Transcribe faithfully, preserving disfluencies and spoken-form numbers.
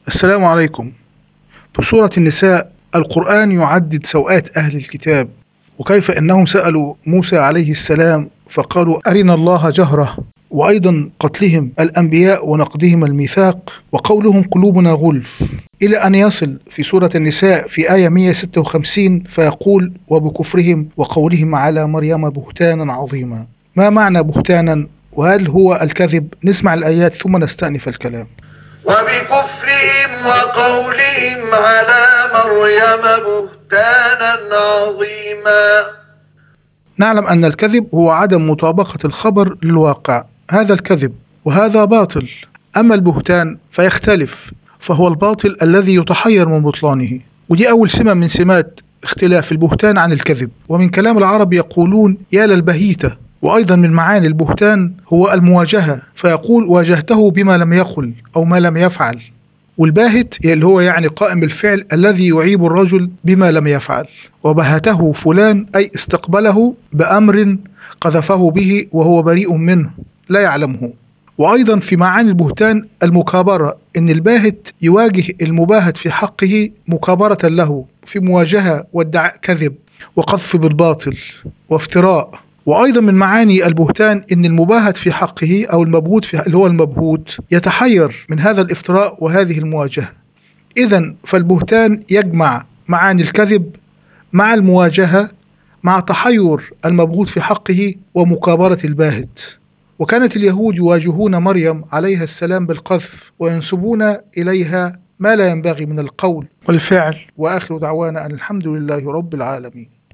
السلام عليكم. في سورة النساء القرآن يعدد سوءات أهل الكتاب، وكيف أنهم سألوا موسى عليه السلام فقالوا أرنا الله جهرة، وأيضا قتلهم الأنبياء ونقضهم الميثاق وقولهم قلوبنا غلف، إلى أن يصل في سورة النساء في آية مئة وستة وخمسين فيقول وبكفرهم وقولهم على مريم بهتانا عظيما. ما معنى بهتانا؟ وهل هو الكذب؟ نسمع الآيات ثم نستأنف الكلام. وبكفرهم وقولهم على مريم بهتانا عظيما. نعلم أن الكذب هو عدم مطابقة الخبر للواقع، هذا الكذب وهذا باطل. أما البهتان فيختلف، فهو الباطل الذي يتحير من بطلانه، ودي أول سمة من سمات اختلاف البهتان عن الكذب. ومن كلام العرب يقولون يا للبهيتة. وأيضا من معاني البهتان هو المواجهة، فيقول واجهته بما لم يقل أو ما لم يفعل. والباهت اللي هو يعني قائم بالفعل الذي يعيب الرجل بما لم يفعل. وبهته فلان أي استقبله بأمر قذفه به وهو بريء منه لا يعلمه. وأيضا في معاني البهتان المكابرة، إن الباهت يواجه المباهت في حقه مكابرة له في مواجهة وادعاء كذب وقذف بالباطل وافتراء. وأيضا من معاني البهتان إن المباهت في حقه أو المبهوت في اللي هو المبهوت يتحير من هذا الافتراء وهذه المواجهة. إذن فالبهتان يجمع معاني الكذب مع المواجهة مع تحير المبهوت في حقه ومكابرة الباهت. وكانت اليهود يواجهون مريم عليها السلام بالقذف وينسبون إليها ما لا ينبغي من القول والفعل. وآخر دعوانا أن الحمد لله رب العالمين.